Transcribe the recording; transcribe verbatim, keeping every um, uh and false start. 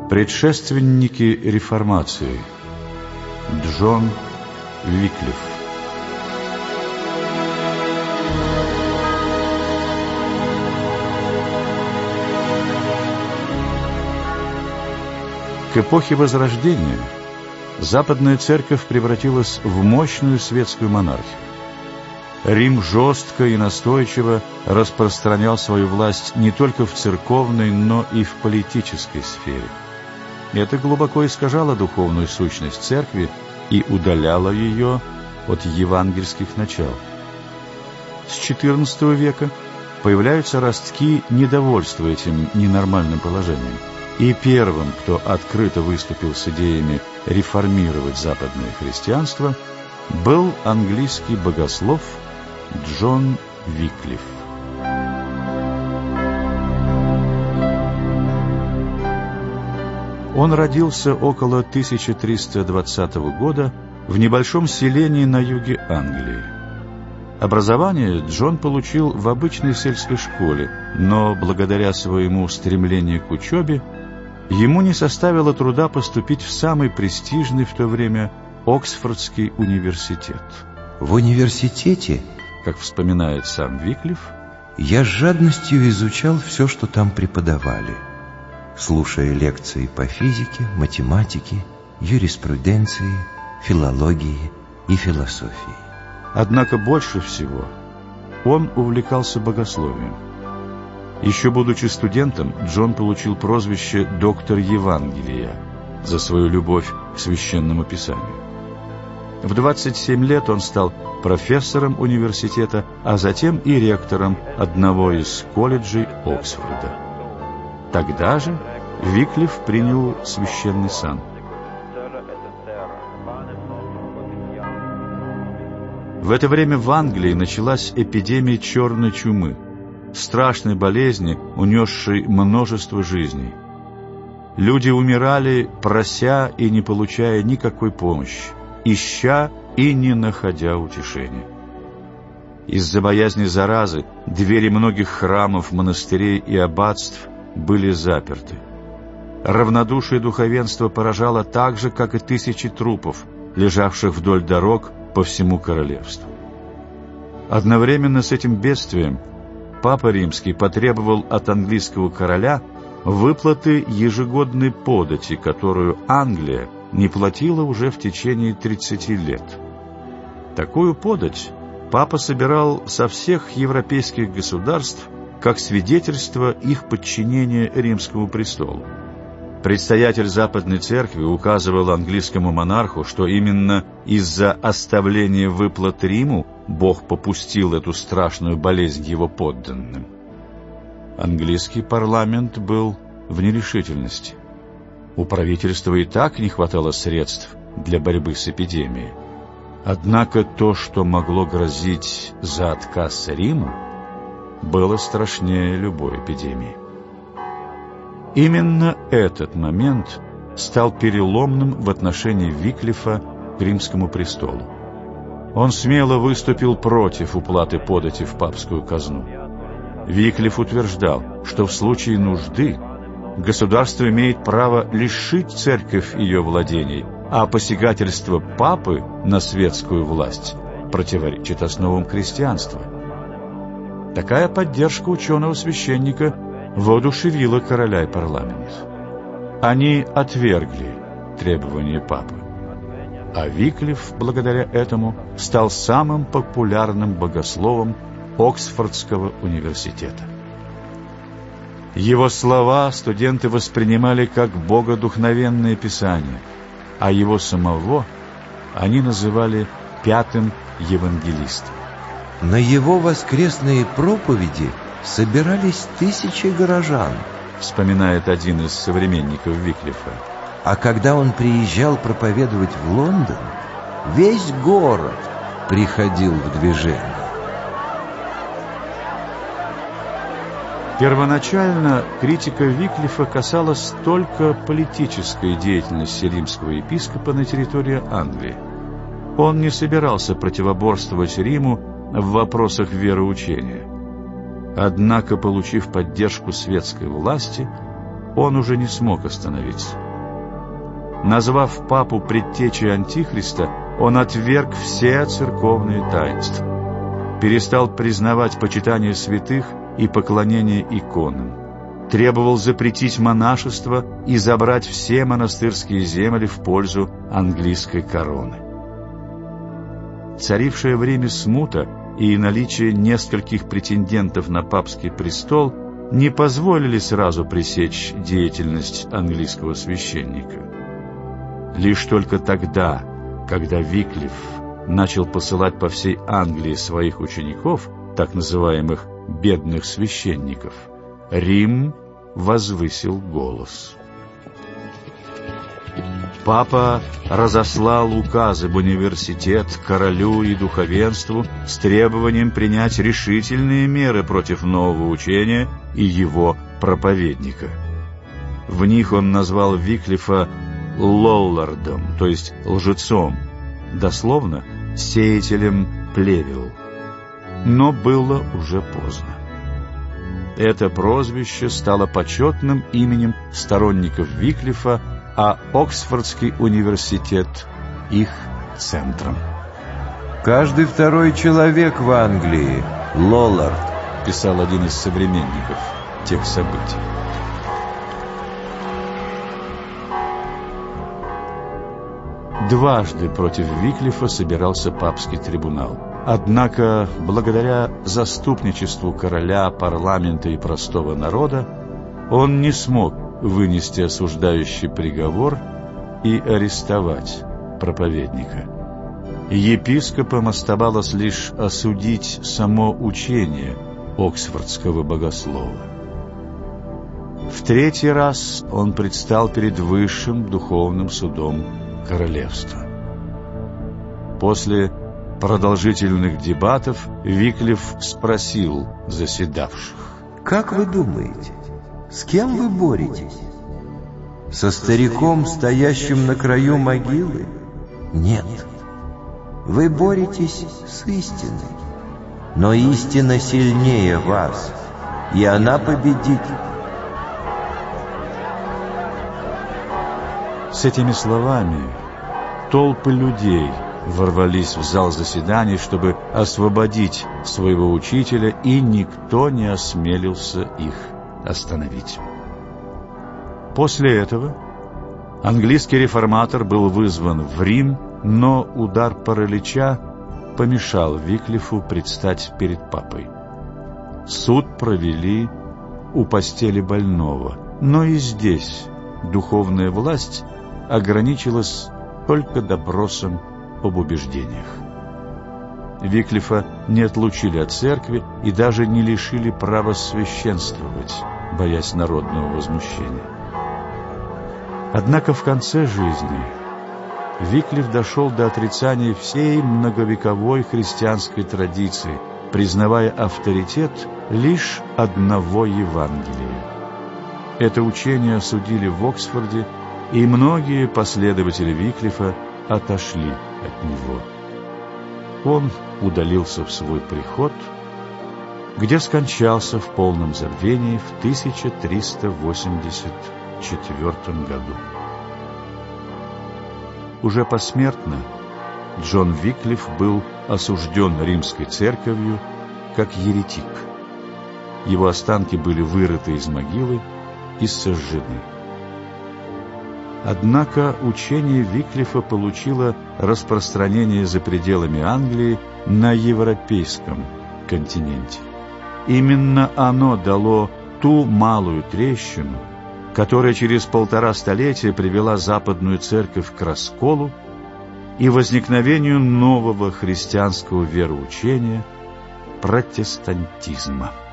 Предшественники реформации. Джон Виклиф. К эпохе Возрождения Западная Церковь превратилась в мощную светскую монархию. Рим жестко и настойчиво распространял свою власть не только в церковной, но и в политической сфере. Это глубоко искажало духовную сущность церкви и удаляло ее от евангельских начал. С четырнадцатого века появляются ростки недовольства этим ненормальным положением. И первым, кто открыто выступил с идеями реформировать западное христианство, был английский богослов Джон Виклиф. Он родился около тысяча триста двадцатого года в небольшом селении на юге Англии. Образование Джон получил в обычной сельской школе, но благодаря своему стремлению к учебе ему не составило труда поступить в самый престижный в то время Оксфордский университет. В университете, как вспоминает сам Виклиф, я с жадностью изучал все, что там преподавали, слушая лекции по физике, математике, юриспруденции, филологии и философии. Однако больше всего он увлекался богословием. Еще будучи студентом, Джон получил прозвище «доктор Евангелия» за свою любовь к священному писанию. В двадцать семь лет он стал профессором университета, а затем и ректором одного из колледжей Оксфорда. Тогда же Виклиф принял священный сан. В это время в Англии началась эпидемия черной чумы, страшной болезни, унесшей множество жизней. Люди умирали, прося и не получая никакой помощи, ища и не находя утешения. Из-за боязни заразы двери многих храмов, монастырей и аббатств были заперты. Равнодушие духовенства поражало так же, как и тысячи трупов, лежавших вдоль дорог по всему королевству. Одновременно с этим бедствием Папа Римский потребовал от английского короля выплаты ежегодной подати, которую Англия не платила уже в течение тридцати лет. Такую подать папа собирал со всех европейских государств как свидетельство их подчинения римскому престолу. Предстоятель Западной Церкви указывал английскому монарху, что именно из-за оставления выплат Риму Бог попустил эту страшную болезнь его подданным. Английский парламент был в нерешительности. У правительства и так не хватало средств для борьбы с эпидемией. Однако то, что могло грозить за отказ Риму, было страшнее любой эпидемии. Именно этот момент стал переломным в отношении Виклифа к римскому престолу. Он смело выступил против уплаты подати в папскую казну. Виклиф утверждал, что в случае нужды государство имеет право лишить церковь ее владений, а посягательство папы на светскую власть противоречит основам христианства. Такая поддержка ученого-священника воодушевила короля и парламент. Они отвергли требования папы, а Виклиф, благодаря этому, стал самым популярным богословом Оксфордского университета. Его слова студенты воспринимали как богодухновенное писание, а его самого они называли «пятым евангелистом». На его воскресные проповеди собирались тысячи горожан, вспоминает один из современников Виклифа. А когда он приезжал проповедовать в Лондон, весь город приходил в движение. Первоначально критика Виклифа касалась только политической деятельности римского епископа на территории Англии. Он не собирался противоборствовать Риму в вопросах вероучения. Однако, получив поддержку светской власти, он уже не смог остановиться. Назвав папу предтечей Антихриста, он отверг все церковные таинства, перестал признавать почитание святых и поклонение иконам, требовал запретить монашество и забрать все монастырские земли в пользу английской короны. Царившая в Риме смута и наличие нескольких претендентов на папский престол не позволили сразу пресечь деятельность английского священника. Лишь только тогда, когда Виклиф начал посылать по всей Англии своих учеников, так называемых «бедных священников», Рим возвысил голос. Папа разослал указы в университет, королю и духовенству с требованием принять решительные меры против нового учения и его проповедника. В них он назвал Виклифа Лоллардом, то есть лжецом, дословно сеятелем плевел. Но было уже поздно. Это прозвище стало почетным именем сторонников Виклифа, а Оксфордский университет — их центром. «Каждый второй человек в Англии — Лоллард», — писал один из современников тех событий. Дважды против Виклифа собирался папский трибунал. Однако, благодаря заступничеству короля, парламента и простого народа, он не смог вынести осуждающий приговор и арестовать проповедника. Епископам оставалось лишь осудить само учение оксфордского богослова. В третий раз он предстал перед высшим духовным судом королевства. После продолжительных дебатов Виклиф спросил заседавших: «Как вы думаете, с кем вы боретесь? Со стариком, стоящим на краю могилы? Нет. Вы боретесь с истиной. Но истина сильнее вас, и она победит». С этими словами толпы людей ворвались в зал заседаний, чтобы освободить своего учителя, и никто не осмелился их остановить. После этого английский реформатор был вызван в Рим, но удар паралича помешал Виклифу предстать перед папой. Суд провели у постели больного, но и здесь духовная власть ограничилась только допросом об убеждениях. Виклифа не отлучили от церкви и даже не лишили права священствовать, боясь народного возмущения. Однако в конце жизни Виклиф дошел до отрицания всей многовековой христианской традиции, признавая авторитет лишь одного Евангелия. Это учение осудили в Оксфорде, и многие последователи Виклифа отошли от него. Он удалился в свой приход, где скончался в полном забвении в тысяча триста восемьдесят четвёртом году. Уже посмертно Джон Виклиф был осужден римской церковью как еретик. Его останки были вырыты из могилы и сожжены. Однако учение Виклифа получило распространение за пределами Англии на европейском континенте. Именно оно дало ту малую трещину, которая через полтора столетия привела западную церковь к расколу и возникновению нового христианского вероучения — протестантизма.